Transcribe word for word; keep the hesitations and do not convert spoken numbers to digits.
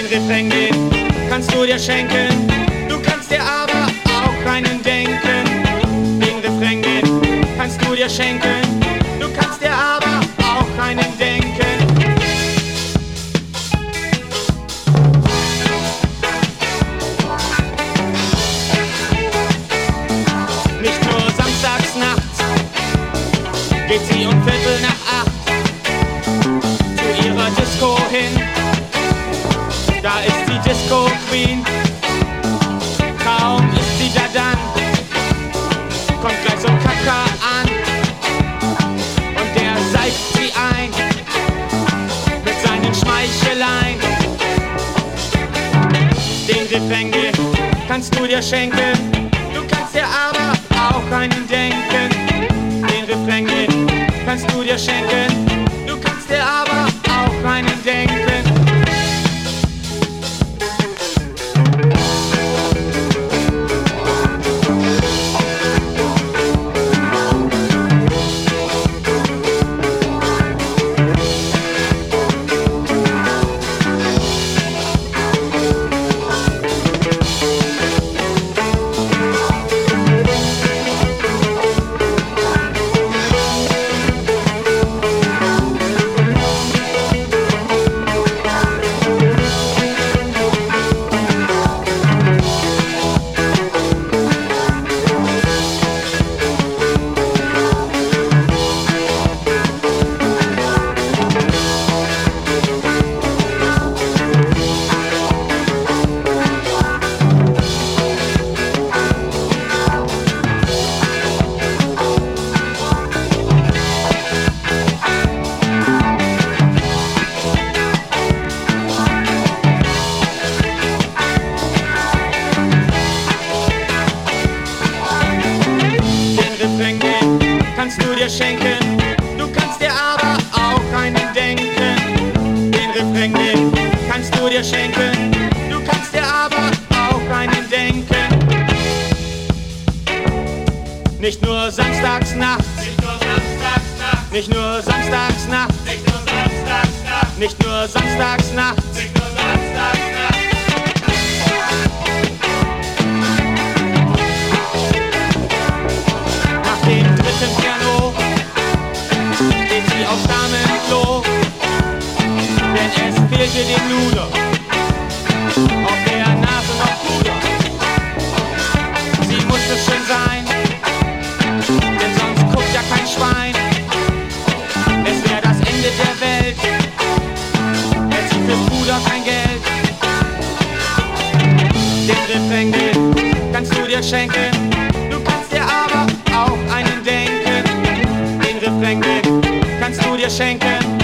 Refrain, den kannst du dir schenken, du kannst dir aber auch einen denken. Den Refrain, den kannst du dir schenken, du kannst dir aber auch einen denken. Nicht nur samstags nachts geht sie um Viertel nach acht zu ihrer Disco hin. Da ist die Disco Queen, kaum ist sie da dann, kommt gleich so ein Kacker an und der seift sie ein mit seinen Schmeicheleien. Den Refrain, den kannst du dir schenken, du kannst dir aber auch einen denken. Den Refrain, den kannst du dir schenken, du kannst dir aber auch einen denken. Kannst du dir schenken, du kannst dir aber auch einen denken. Den Refrain, den kannst du dir schenken, du kannst dir aber auch einen denken. Nicht nur samstags nachts, nicht nur samstags nachts, nicht nur samstags nachts, nicht nur samstags nachts. Nach dem dritten Piano geht sie aufs Damenklo, denn es fehlte dem Luder auf der Nase noch Puder. Sie musste schön sein, denn sonst guckt ja kein Schwein. Es wäre das Ende der Welt, hätte sie fürs Puder kein Geld. Den Refrain, den kannst du dir schenken, du kannst dir aber auch einen denken. Den Refrain, den kannst du dir schenken,